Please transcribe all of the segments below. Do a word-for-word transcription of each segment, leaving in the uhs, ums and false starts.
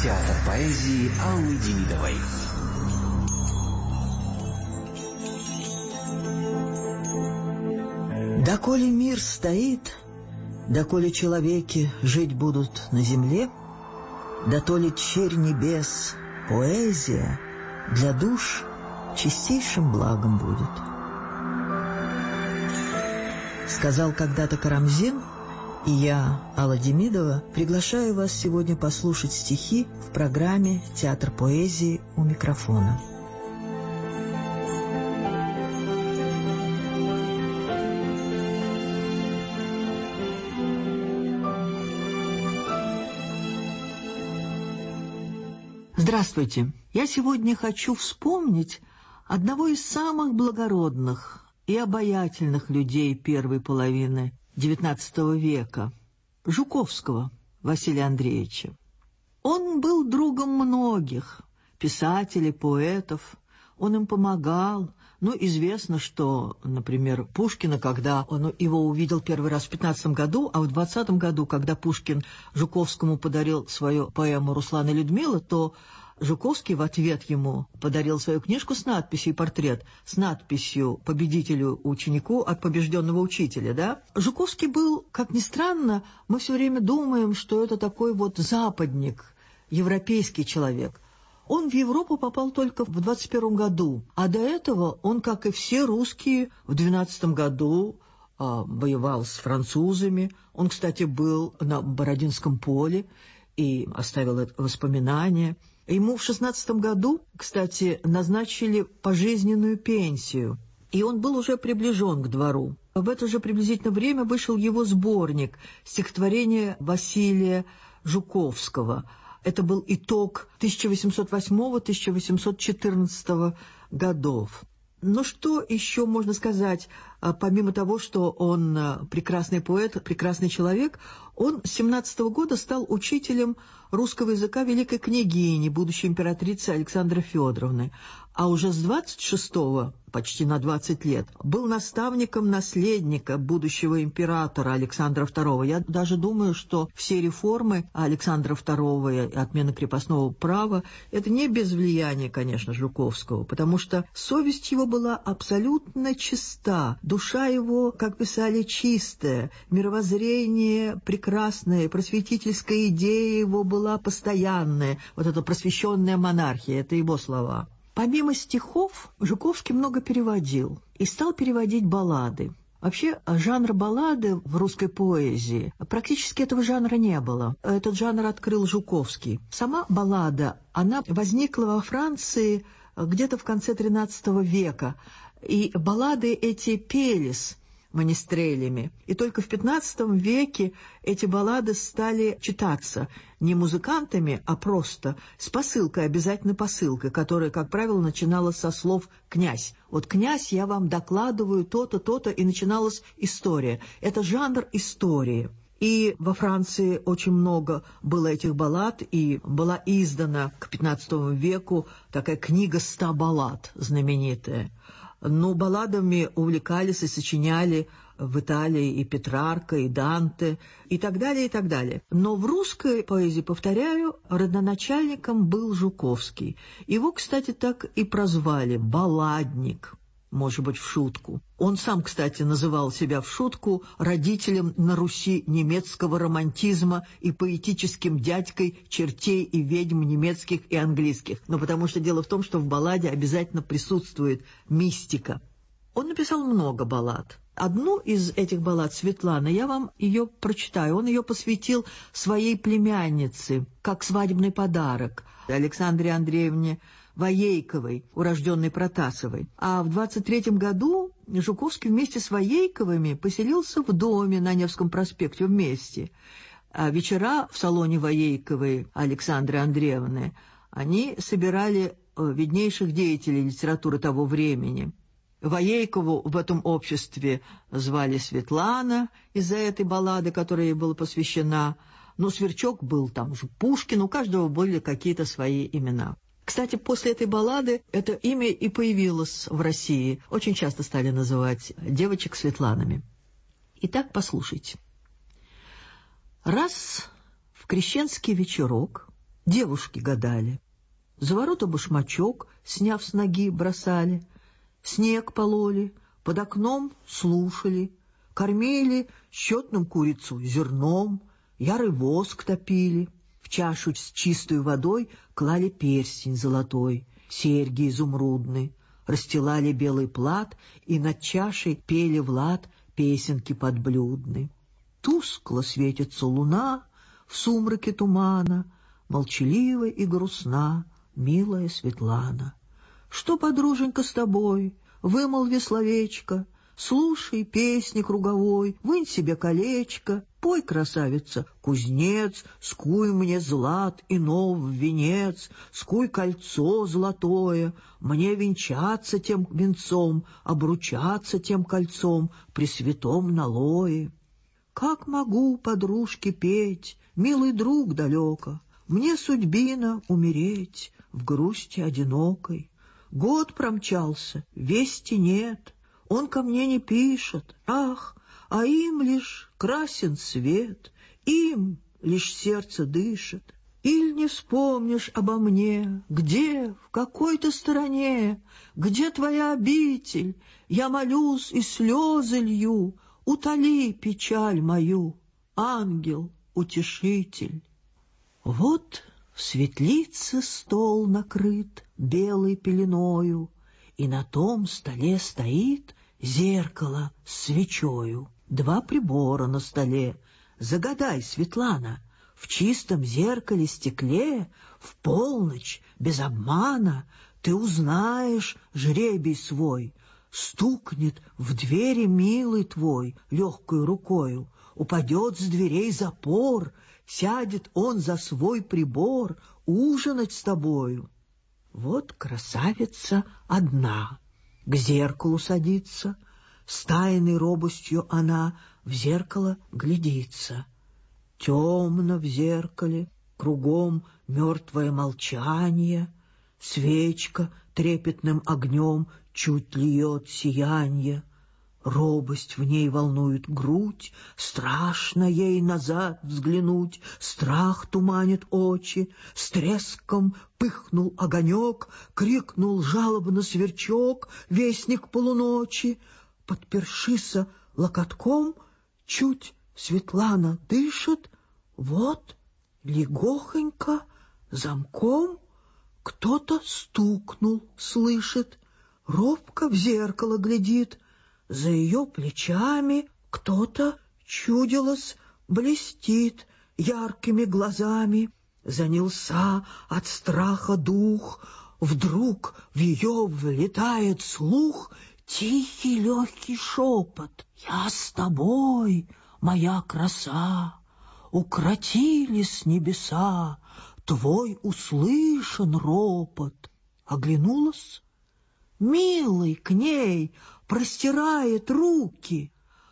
Театр поэзии Аллы Демидовой. Доколе мир стоит, доколе человеки жить будут на земле, дотоле черь небес, поэзия для душ чистейшим благом будет. Сказал когда-то Карамзин, и я, Алла Демидова, приглашаю вас сегодня послушать стихи в программе «Театр поэзии» у микрофона. Здравствуйте! Я сегодня хочу вспомнить одного из самых благородных и обаятельных людей первой половины девятнадцатого века, Жуковского Василия Андреевича. Он был другом многих писателей, поэтов, он им помогал. Ну, известно, что, например, Пушкина, когда он его увидел первый раз в пятнадцатом году, а в двадцатом году, когда Пушкин Жуковскому подарил свою поэму «Руслан и Людмила», то Жуковский в ответ ему подарил свою книжку с надписью, портрет, с надписью «Победителю-ученику от побежденного учителя». Да? Жуковский был, как ни странно, мы все время думаем, что это такой вот западник, европейский человек. Он в Европу попал только в двадцать первом году, а до этого он, как и все русские, в двенадцатом году а, воевал с французами. Он, кстати, был на Бородинском поле и оставил это воспоминания. Ему в шестнадцатом году, кстати, назначили пожизненную пенсию, и он был уже приближен к двору. В это же приблизительно время вышел его сборник стихотворения Василия Жуковского. Это был итог тысяча восемьсот восьмого — тысяча восемьсот четырнадцатого годов. Но что еще можно сказать, помимо того, что он прекрасный поэт, прекрасный человек, он с семнадцатого года стал учителем русского языка великой княгини, будущей императрицы Александры Федоровны, а уже с двадцать шестого, почти на двадцать лет, был наставником наследника будущего императора Александра второго. Я даже думаю, что все реформы Александра второго и отмена крепостного права – это не без влияния, конечно, Жуковского, потому что совесть его была абсолютно чиста, душа его, как писали, чистая, мировоззрение прекрасное, просветительская идея его была постоянная, вот эта просвещенная монархия – это его слова. Помимо стихов, Жуковский много переводил и стал переводить баллады. Вообще, жанр баллады в русской поэзии, практически этого жанра не было. Этот жанр открыл Жуковский. Сама баллада, она возникла во Франции где-то в конце тринадцатого века, и баллады эти пелись министрелями. И только в пятнадцатом веке эти баллады стали читаться не музыкантами, а просто с посылкой, обязательно посылкой, которая, как правило, начиналась со слов «князь». Вот «князь, я вам докладываю то-то, то-то», и начиналась история. Это жанр истории. И во Франции очень много было этих баллад, и была издана к пятнадцатому веку такая книга ста баллад знаменитая. Но балладами увлекались и сочиняли в Италии и Петрарка, и Данте, и так далее, и так далее. Но в русской поэзии, повторяю, родоначальником был Жуковский. Его, кстати, так и прозвали «балладник», может быть, в шутку. Он сам, кстати, называл себя в шутку родителем на Руси немецкого романтизма и поэтическим дядькой чертей и ведьм немецких и английских. Но потому что дело в том, что в балладе обязательно присутствует мистика. Он написал много баллад. Одну из этих баллад, Светлана, я вам ее прочитаю. Он ее посвятил своей племяннице, как свадебный подарок, Александре Андреевне Воейковой, урожденной Протасовой. А в двадцать третьем году Жуковский вместе с Воейковыми поселился в доме на Невском проспекте вместе. А вечера в салоне Воейковой Александры Андреевны они собирали виднейших деятелей литературы того времени. Воейкову в этом обществе звали Светлана из-за этой баллады, которая ей была посвящена. Но Сверчок был там же Пушкин, у каждого были какие-то свои имена. Кстати, после этой баллады это имя и появилось в России. Очень часто стали называть девочек Светланами. Итак, послушайте. Раз в крещенский вечерок Девушки гадали. За ворота башмачок, сняв с ноги, бросали. Снег пололи, под окном слушали. Кормили счетным курицу зерном, ярый воск топили. В чашу с чистой водой клали перстень золотой, серьги изумрудные, расстилали белый плат и над чашей пели в лад песенки подблюдны. Тускло светится луна в сумраке тумана, молчалива и грустна милая Светлана. Что, подруженька, с тобой? Вымолви словечко, слушай песни круговой, вынь себе колечко, пой, красавица, кузнец, скуй мне злат и нов венец, скуй кольцо золотое, мне венчаться тем венцом, обручаться тем кольцом при святом налое. Как могу, подружке, петь, милый друг далеко, мне судьбина умереть в грусти одинокой. Год промчался, вести нет, он ко мне не пишет, ах, а им лишь красен свет, им лишь сердце дышит. Иль не вспомнишь обо мне, где, в какой-то стороне, где твоя обитель, я молюсь и слезы лью, утоли печаль мою, ангел-утешитель. Вот в светлице стол накрыт белой пеленою, и на том столе стоит зеркало с свечою. Два прибора на столе. Загадай, Светлана, в чистом зеркале-стекле, в полночь, без обмана, ты узнаешь жребий свой. Стукнет в двери милый твой легкою рукою, упадет с дверей запор, сядет он за свой прибор ужинать с тобою. Вот красавица одна, к зеркалу садится, с тайной робостью она в зеркало глядится. Темно в зеркале, кругом мертвое молчание, свечка трепетным огнем чуть льет сиянье. Робость в ней волнует грудь, страшно ей назад взглянуть, страх туманит очи, с треском пыхнул огонек, крикнул жалобно сверчок, вестник полуночи. Подпершися локотком, чуть Светлана дышит, вот легохонько замком кто-то стукнул, слышит, робко в зеркало глядит. За ее плечами кто-то, чудилось, блестит яркими глазами. Занялся от страха дух, вдруг в ее влетает слух тихий легкий шепот. «Я с тобой, моя краса, укротились небеса, твой услышан ропот». Оглянулась, милый к ней простирает руки.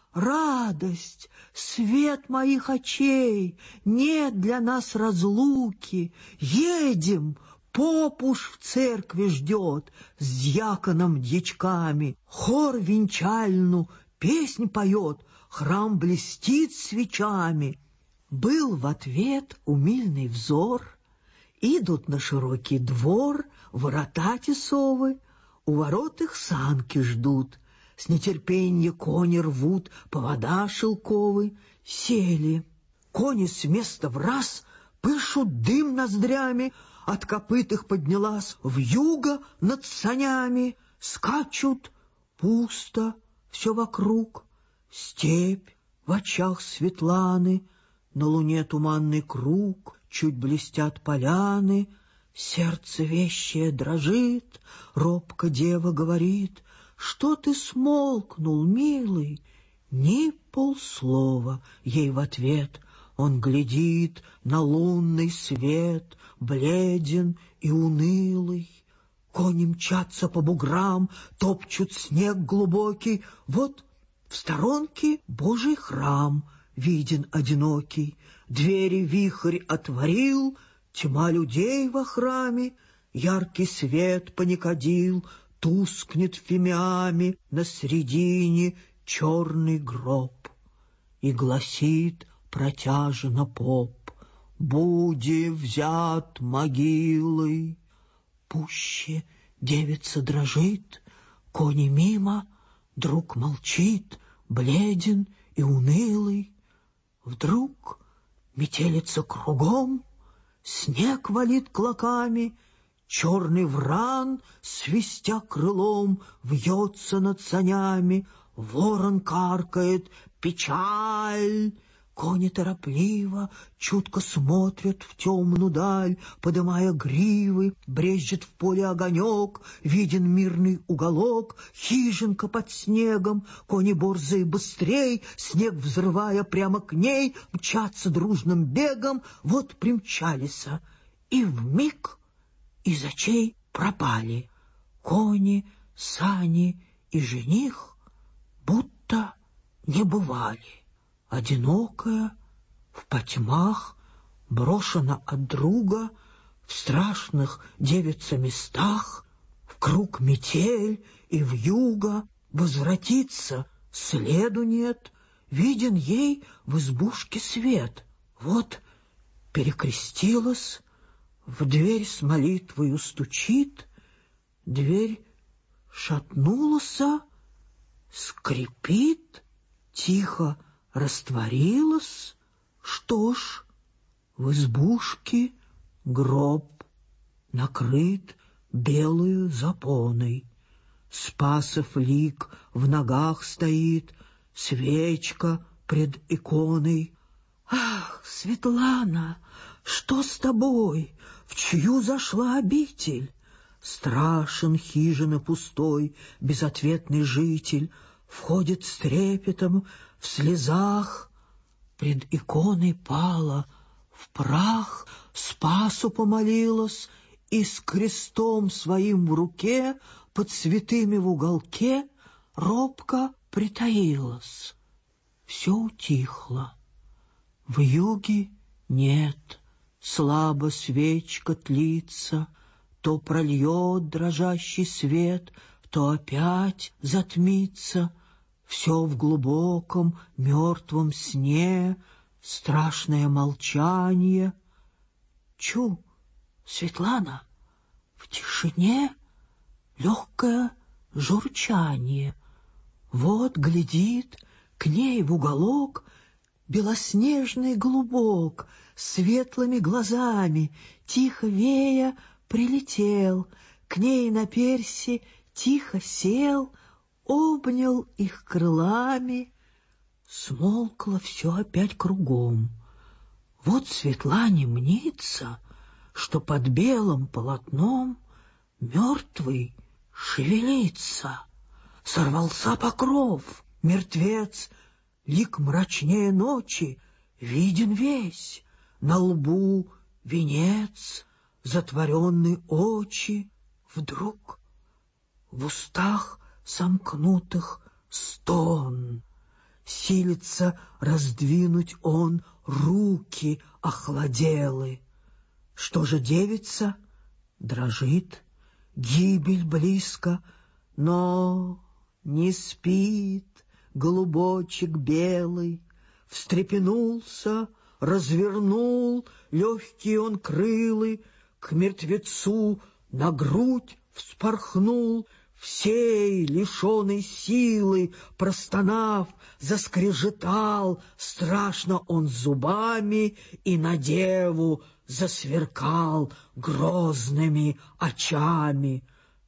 Радость, свет моих очей, нет для нас разлуки. Едем, поп уж в церкви ждет с дьяконом дьячками. Хор венчальну песнь поет, храм блестит свечами. Был в ответ умильный взор. Идут на широкий двор ворота тесовы, у ворот их санки ждут, с нетерпенья кони рвут повода шелковы. Сели, кони с места враз пышут дым ноздрями, от копыт их поднялась вьюга над санями. Скачут, пусто все вокруг, степь в очах Светланы, на луне туманный круг, чуть блестят поляны. Сердце вещее дрожит, робко дева говорит: «Что ты смолкнул, милый?» Ни полслова ей в ответ. Он глядит на лунный свет, бледен и унылый. Кони мчатся по буграм, топчут снег глубокий. Вот в сторонке Божий храм виден одинокий. Двери вихрь отворил, тьма людей во храме, яркий свет паникадил тускнет фимиами, на средине черный гроб. И гласит протяжно поп: буди взят могилой. Пуще девица дрожит, кони мимо, друг молчит, бледен и унылый. Вдруг метелица кругом, снег валит клоками, черный вран, свистя крылом, вьется над санями, ворон каркает «Печаль!». Кони торопливо, чутко смотрят в темную даль, подымая гривы, брезжит в поле огонек, виден мирный уголок, хижинка под снегом, кони борзые быстрей, снег взрывая прямо к ней, мчатся дружным бегом, вот примчались, и вмиг из очей пропали кони, сани и жених, будто не бывали. Одинокая, в потьмах, брошена от друга, в страшных девица местах, в круг метель и вьюга, возвратиться следу нет, виден ей в избушке свет. Вот перекрестилась, в дверь с молитвою стучит, дверь шатнулась, скрипит, тихо растворилась. Что ж, в избушке гроб накрыт белую запоной. Спасов лик в ногах стоит, свечка пред иконой. Ах, Светлана, что с тобой? В чью зашла обитель? Страшен хижины пустой, безответный житель, входит с трепетом, в слезах, пред иконой пала, в прах Спасу помолилась и с крестом своим в руке под святыми в уголке робко притаилась. Все утихло. Вьюги нет, слабо свечка тлится, то прольет дрожащий свет, то опять затмится. Все в глубоком мертвом сне, страшное молчание. Чу, Светлана, в тишине легкое журчание. Вот глядит к ней в уголок белоснежный голубок, светлыми глазами, тихо вея, прилетел, к ней на перси тихо сел, обнял их крылами. Смолкло все опять кругом. Вот Светлане мнится, что под белым полотном мертвый шевелится. Сорвался покров, мертвец, лик мрачнее ночи, виден весь, на лбу венец, затворенные очи. Вдруг в устах сомкнутых стон, силится раздвинуть он руки охладелы. Что же девица? Дрожит, гибель близко, но не спит голубочек белый. Встрепенулся, развернул легкие он крылы, к мертвецу на грудь вспорхнул, всей лишенной силы, простонав, заскрежетал страшно он зубами и на деву засверкал грозными очами.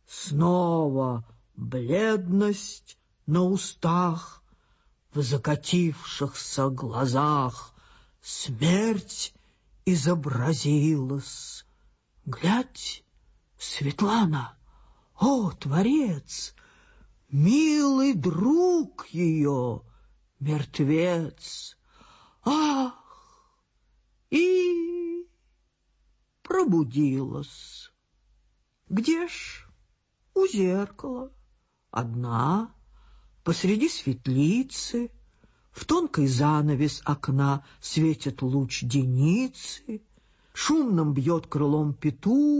Снова бледность на устах, в закатившихся глазах смерть изобразилась. Глядь, Светлана, о, Творец, милый друг ее, мертвец! Ах! И пробудилась. Где ж? У зеркала. Одна, посреди светлицы, в тонкий занавес окна светит луч деницы, шумным бьет крылом петух,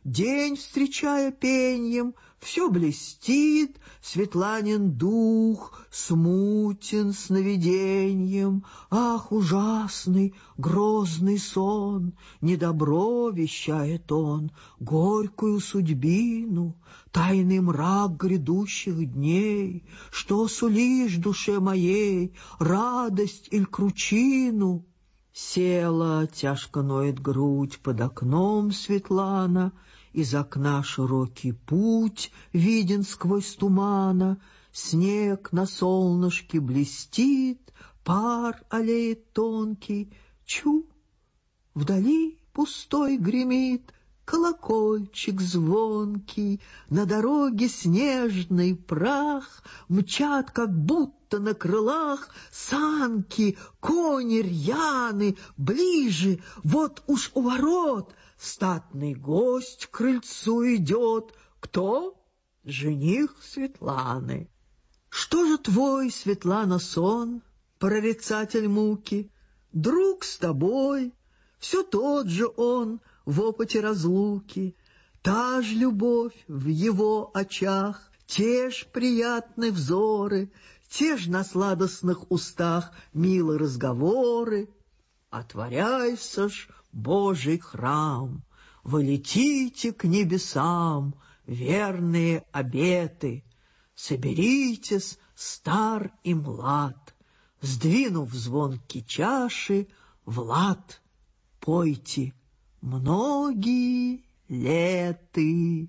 день встречая пеньем, все блестит, Светланин дух смутен сновиденьем. Ах, ужасный, грозный сон! Недобро вещает он, горькую судьбину, тайный мрак грядущих дней. Что сулишь душе моей, радость иль кручину? Села, тяжко ноет грудь под окном Светлана, из окна широкий путь виден сквозь тумана, снег на солнышке блестит, пар аллеет тонкий. Чу! Вдали пустой гремит колокольчик звонкий, на дороге снежный прах, мчат, как будто на крылах, санки, кони рьяны, ближе, вот уж у ворот статный гость к крыльцу идет. Кто? Жених Светланы. Что же твой, Светлана, сон, прорицатель муки? Друг с тобой, все тот же он в опыте разлуки, та ж любовь в его очах, те ж приятные взоры, те ж на сладостных устах милые разговоры. Отворяйся ж, Божий храм, вы летите к небесам, верные обеты. Соберитесь, стар и млад, сдвинув звонки чаши, в лад пойте многие леты.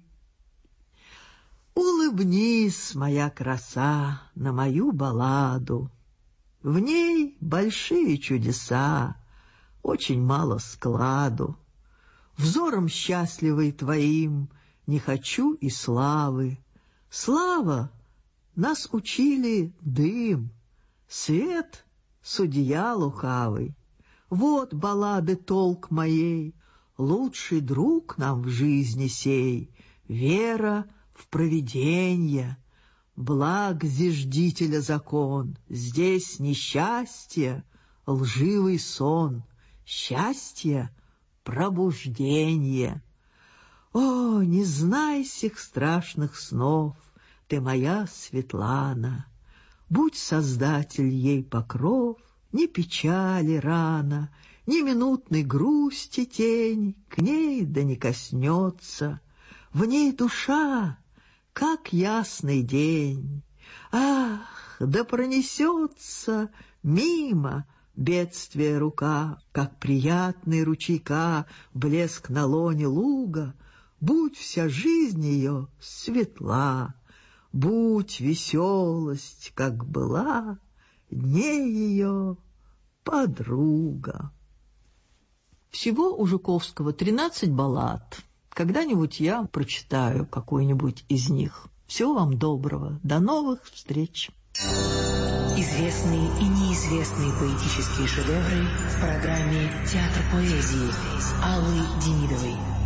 Улыбнись, моя краса, на мою балладу. В ней большие чудеса, очень мало складу. Взором счастливый твоим не хочу и славы. Слава нас учили дым, свет судья лукавый. Вот баллады толк моей, лучший друг нам в жизни сей, вера в провиденье, благ зиждителя закон. Здесь несчастье, лживый сон, счастье — пробуждение. О, не знай сих страшных снов, ты моя Светлана, будь создатель ей покров, ни печали рана, ни минутной грусти тень к ней да не коснется. В ней душа, как ясный день. Ах, да пронесется мимо бедствия рука, как приятный ручейка блеск на лоне луга. Будь вся жизнь ее светла, будь веселость, как была, дней ее подруга. Всего у Жуковского тринадцать баллад. Когда-нибудь я прочитаю какую-нибудь из них. Всего вам доброго. До новых встреч. Известные и неизвестные поэтические шедевры в программе «Театр поэзии» с Аллой Демидовой.